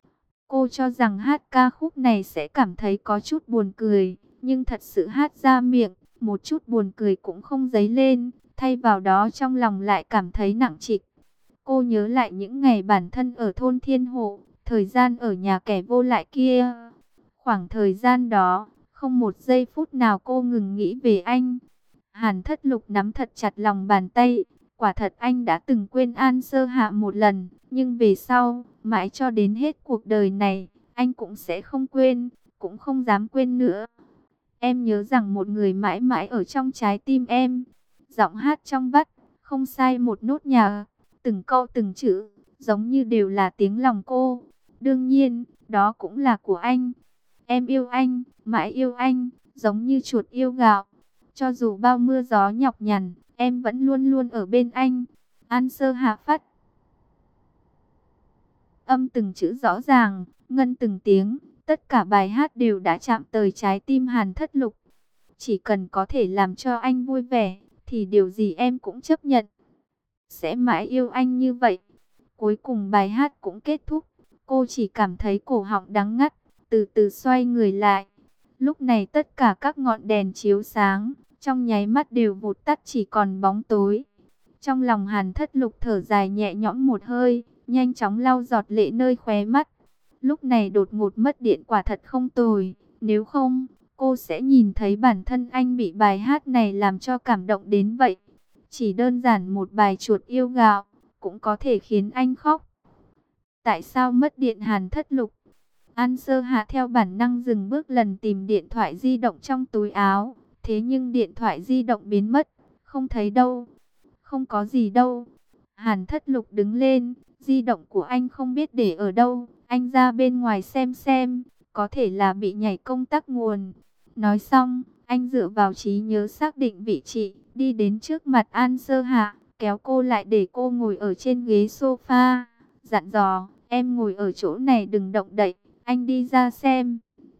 Cô cho rằng hát ca khúc này sẽ cảm thấy có chút buồn cười, nhưng thật sự hát ra miệng, một chút buồn cười cũng không dấy lên, thay vào đó trong lòng lại cảm thấy nặng trịch. Cô nhớ lại những ngày bản thân ở thôn Thiên Hộ, thời gian ở nhà kẻ vô lại kia. Khoảng thời gian đó, không một giây phút nào cô ngừng nghĩ về anh. Hàn Thất Lục nắm thật chặt lòng bàn tay. Quả thật anh đã từng quên An Sơ Hạ một lần, nhưng về sau, mãi cho đến hết cuộc đời này, anh cũng sẽ không quên, cũng không dám quên nữa. Em nhớ rằng một người mãi mãi ở trong trái tim em. Giọng hát trong vắt, không sai một nốt nhạc, từng câu từng chữ, giống như đều là tiếng lòng cô. Đương nhiên, đó cũng là của anh. Em yêu anh, mãi yêu anh, giống như chuột yêu gạo. Cho dù bao mưa gió nhọc nhằn, em vẫn luôn luôn ở bên anh. An Sơ Hạ phát âm từng chữ rõ ràng, ngân từng tiếng. Tất cả bài hát đều đã chạm tới trái tim Hàn Thất Lục. Chỉ cần có thể làm cho anh vui vẻ, thì điều gì em cũng chấp nhận. Sẽ mãi yêu anh như vậy. Cuối cùng bài hát cũng kết thúc. Cô chỉ cảm thấy cổ họng đắng ngắt, từ từ xoay người lại. Lúc này tất cả các ngọn đèn chiếu sáng, trong nháy mắt đều vụt tắt chỉ còn bóng tối. Trong lòng Hàn Thất Lục thở dài nhẹ nhõm một hơi, nhanh chóng lau giọt lệ nơi khóe mắt. Lúc này đột ngột mất điện quả thật không tồi, nếu không, cô sẽ nhìn thấy bản thân anh bị bài hát này làm cho cảm động đến vậy. Chỉ đơn giản một bài chuột yêu gạo, cũng có thể khiến anh khóc. Tại sao mất điện? Hàn Thất Lục An Sơ Hạ theo bản năng dừng bước lần tìm điện thoại di động trong túi áo. Thế nhưng điện thoại di động biến mất, không thấy đâu. Không có gì đâu. Hàn Thất Lục đứng lên, di động của anh không biết để ở đâu. Anh ra bên ngoài xem, có thể là bị nhảy công tắc nguồn. Nói xong, anh dựa vào trí nhớ xác định vị trí, đi đến trước mặt An Sơ Hạ, kéo cô lại để cô ngồi ở trên ghế sofa. Dặn dò, em ngồi ở chỗ này đừng động đậy, anh đi ra xem.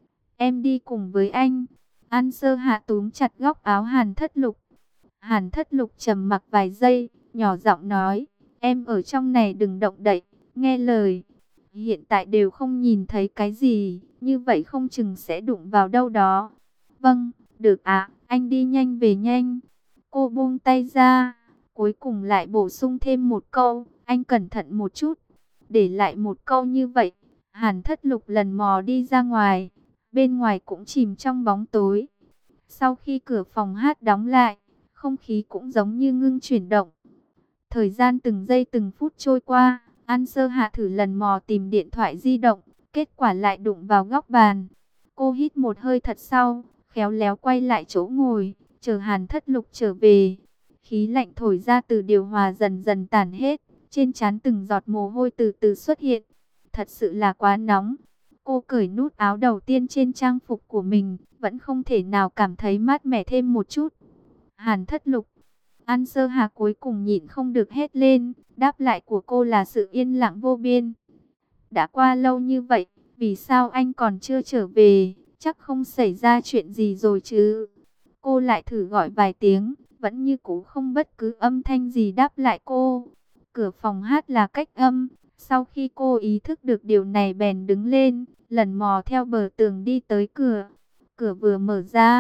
Em đi cùng với anh. An Sơ Hạ túm chặt góc áo Hàn Thất Lục. Hàn Thất Lục trầm mặc vài giây, nhỏ giọng nói, em ở trong này đừng động đậy, nghe lời. Hiện tại đều không nhìn thấy cái gì, như vậy không chừng sẽ đụng vào đâu đó. Vâng, được ạ, anh đi nhanh về nhanh. Cô buông tay ra, cuối cùng lại bổ sung thêm một câu, anh cẩn thận một chút. Để lại một câu như vậy, Hàn Thất Lục lần mò đi ra ngoài, bên ngoài cũng chìm trong bóng tối. Sau khi cửa phòng hát đóng lại, không khí cũng giống như ngưng chuyển động. Thời gian từng giây từng phút trôi qua, An Sơ Hạ thử lần mò tìm điện thoại di động, kết quả lại đụng vào góc bàn. Cô hít một hơi thật sâu, khéo léo quay lại chỗ ngồi, chờ Hàn Thất Lục trở về. Khí lạnh thổi ra từ điều hòa dần dần tản hết, trên trán từng giọt mồ hôi từ từ xuất hiện. Thật sự là quá nóng. Cô cởi nút áo đầu tiên trên trang phục của mình, vẫn không thể nào cảm thấy mát mẻ thêm một chút. Hàn Thất Lục. An Sơ Hà cuối cùng nhịn không được hét lên, đáp lại của cô là sự yên lặng vô biên. Đã qua lâu như vậy, vì sao anh còn chưa trở về, chắc không xảy ra chuyện gì rồi chứ. Cô lại thử gọi vài tiếng, vẫn như cũ không bất cứ âm thanh gì đáp lại cô. Cửa phòng hát là cách âm, sau khi cô ý thức được điều này bèn đứng lên, lần mò theo bờ tường đi tới cửa. Cửa vừa mở ra,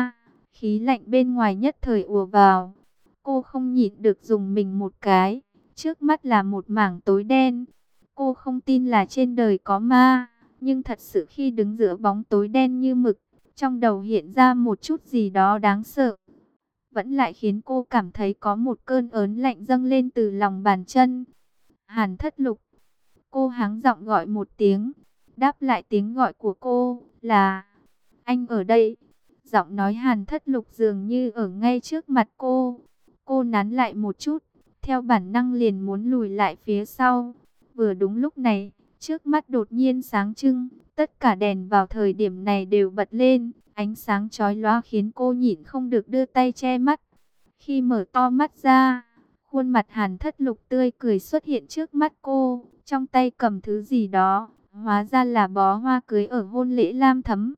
Khí lạnh bên ngoài nhất thời ùa vào. Cô không nhịn được dùng mình một cái. Trước mắt là một mảng tối đen. Cô không tin là trên đời có ma. Nhưng thật sự khi đứng giữa bóng tối đen như mực, trong đầu hiện ra một chút gì đó đáng sợ. Vẫn lại khiến cô cảm thấy có một cơn ớn lạnh dâng lên từ lòng bàn chân. Hàn Thất Lục. Cô hắng giọng gọi một tiếng. Đáp lại tiếng gọi của cô là: anh ở đây. Giọng nói Hàn Thất Lục dường như ở ngay trước mặt cô. Cô nán lại một chút, theo bản năng liền muốn lùi lại phía sau. Vừa đúng lúc này, trước mắt đột nhiên sáng trưng, tất cả đèn vào thời điểm này đều bật lên, ánh sáng chói lóa khiến cô nhịn không được đưa tay che mắt. Khi mở to mắt ra, khuôn mặt Hàn Thất Lục tươi cười xuất hiện trước mắt cô, trong tay cầm thứ gì đó, hóa ra là bó hoa cưới ở hôn lễ lam thắm.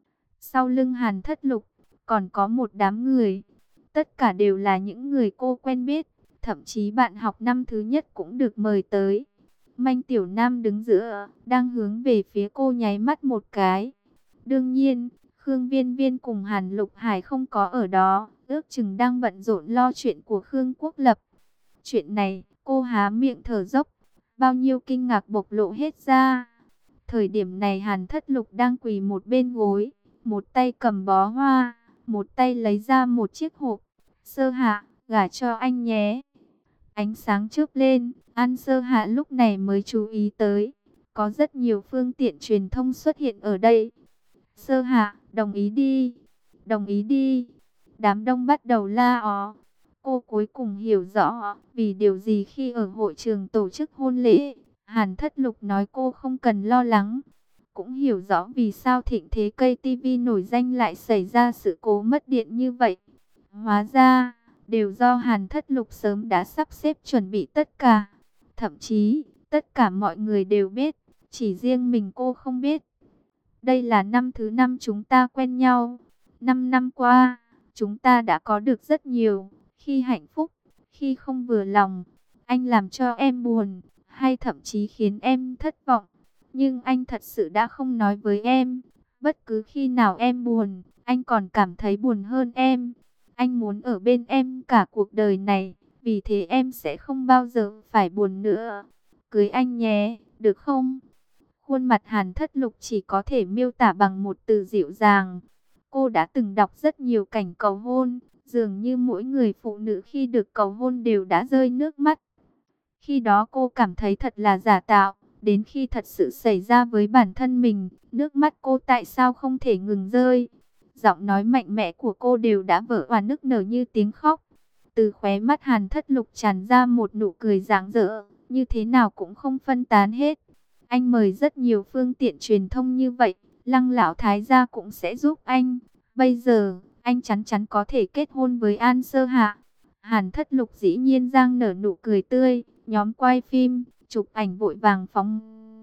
Sau lưng Hàn Thất Lục, còn có một đám người. Tất cả đều là những người cô quen biết. Thậm chí bạn học năm thứ nhất cũng được mời tới. Manh Tiểu Nam đứng giữa, đang hướng về phía cô nháy mắt một cái. Đương nhiên, Khương Viên Viên cùng Hàn Lục Hải không có ở đó. Ước chừng đang bận rộn lo chuyện của Khương Quốc Lập. Chuyện này, cô há miệng thở dốc. Bao nhiêu kinh ngạc bộc lộ hết ra. Thời điểm này Hàn Thất Lục đang quỳ một bên gối. Một tay cầm bó hoa, một tay lấy ra một chiếc hộp. Sơ Hạ, gả cho anh nhé. Ánh sáng chớp lên, An Sơ Hạ lúc này mới chú ý tới. Có rất nhiều phương tiện truyền thông xuất hiện ở đây. Sơ Hạ, đồng ý đi. Đồng ý đi. Đám đông bắt đầu la ó. Cô cuối cùng hiểu rõ vì điều gì khi ở hội trường tổ chức hôn lễ. Hàn Thất Lục nói cô không cần lo lắng. Cũng hiểu rõ vì sao thịnh thế cây tivi nổi danh lại xảy ra sự cố mất điện như vậy. Hóa ra, đều do Hàn Thất Lục sớm đã sắp xếp chuẩn bị tất cả. Thậm chí, tất cả mọi người đều biết, chỉ riêng mình cô không biết. Đây là năm thứ 5 chúng ta quen nhau. 5 năm qua, chúng ta đã có được rất nhiều. Khi hạnh phúc, khi không vừa lòng, anh làm cho em buồn, hay thậm chí khiến em thất vọng. Nhưng anh thật sự đã không nói với em. Bất cứ khi nào em buồn, anh còn cảm thấy buồn hơn em. Anh muốn ở bên em cả cuộc đời này. Vì thế em sẽ không bao giờ phải buồn nữa. Cưới anh nhé, được không? Khuôn mặt Hàn Thất Lục chỉ có thể miêu tả bằng một từ dịu dàng. Cô đã từng đọc rất nhiều cảnh cầu hôn. Dường như mỗi người phụ nữ khi được cầu hôn đều đã rơi nước mắt. Khi đó cô cảm thấy thật là giả tạo. Đến khi thật sự xảy ra với bản thân mình, nước mắt cô tại sao không thể ngừng rơi. Giọng nói mạnh mẽ của cô đều đã vỡ òa nức nở như tiếng khóc. Từ khóe mắt Hàn Thất Lục tràn ra một nụ cười rạng rỡ, như thế nào cũng không phân tán hết. Anh mời rất nhiều phương tiện truyền thông như vậy, Lăng lão thái gia cũng sẽ giúp anh. Bây giờ, anh chắn chắn có thể kết hôn với An Sơ Hạ. Hàn Thất Lục dĩ nhiên giang nở nụ cười tươi, nhóm quay phim, chụp ảnh vội vàng phóng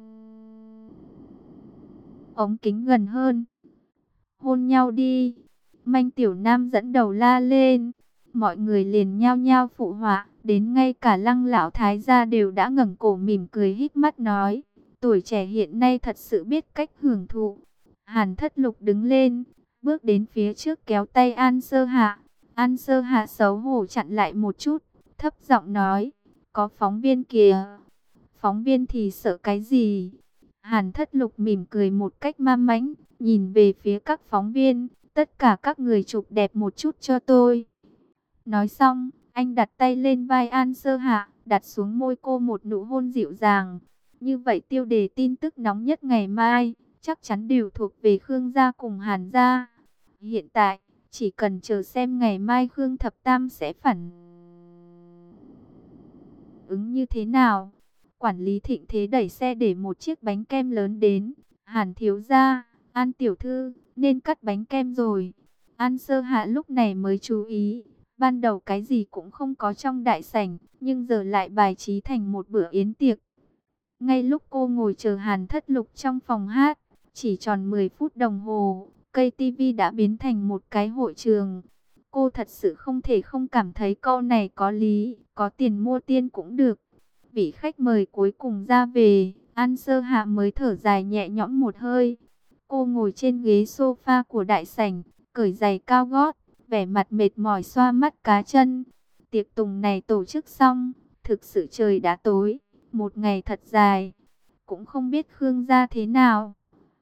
ống kính gần hơn. Hôn nhau đi. Manh Tiểu Nam dẫn đầu la lên. Mọi người liền nhao nhao phụ họa. Đến ngay cả Lăng lão thái gia đều đã ngẩng cổ mỉm cười híp mắt nói. Tuổi trẻ hiện nay thật sự biết cách hưởng thụ. Hàn Thất Lục đứng lên, bước đến phía trước kéo tay An Sơ Hạ. An Sơ Hạ xấu hổ chặn lại một chút, thấp giọng nói. Có phóng viên kìa. Phóng viên thì sợ cái gì? Hàn Thất Lục mỉm cười một cách ma mãnh, nhìn về phía các phóng viên. Tất cả các người chụp đẹp một chút cho tôi. Nói xong, anh đặt tay lên vai An Sơ Hạ, đặt xuống môi cô một nụ hôn dịu dàng. Như vậy tiêu đề tin tức nóng nhất ngày mai, chắc chắn đều thuộc về Khương gia cùng Hàn gia. Hiện tại, chỉ cần chờ xem ngày mai Khương Thập Tam sẽ phản ứng như thế nào. Quản lý Thịnh Thế đẩy xe để một chiếc bánh kem lớn đến. Hàn thiếu gia, An tiểu thư, nên cắt bánh kem rồi. An Sơ Hạ lúc này mới chú ý. Ban đầu cái gì cũng không có trong đại sảnh, nhưng giờ lại bài trí thành một bữa yến tiệc. Ngay lúc cô ngồi chờ Hàn Thất Lục trong phòng hát, chỉ tròn 10 phút đồng hồ, cây tivi đã biến thành một cái hội trường. Cô thật sự không thể không cảm thấy câu này có lý, có tiền mua tiên cũng được. Vị khách mời cuối cùng ra về, An Sơ Hạ mới thở dài nhẹ nhõm một hơi. Cô ngồi trên ghế sofa của đại sảnh, cởi giày cao gót, vẻ mặt mệt mỏi xoa mắt cá chân. Tiệc tùng này tổ chức xong, thực sự trời đã tối, một ngày thật dài. Cũng không biết Khương gia thế nào.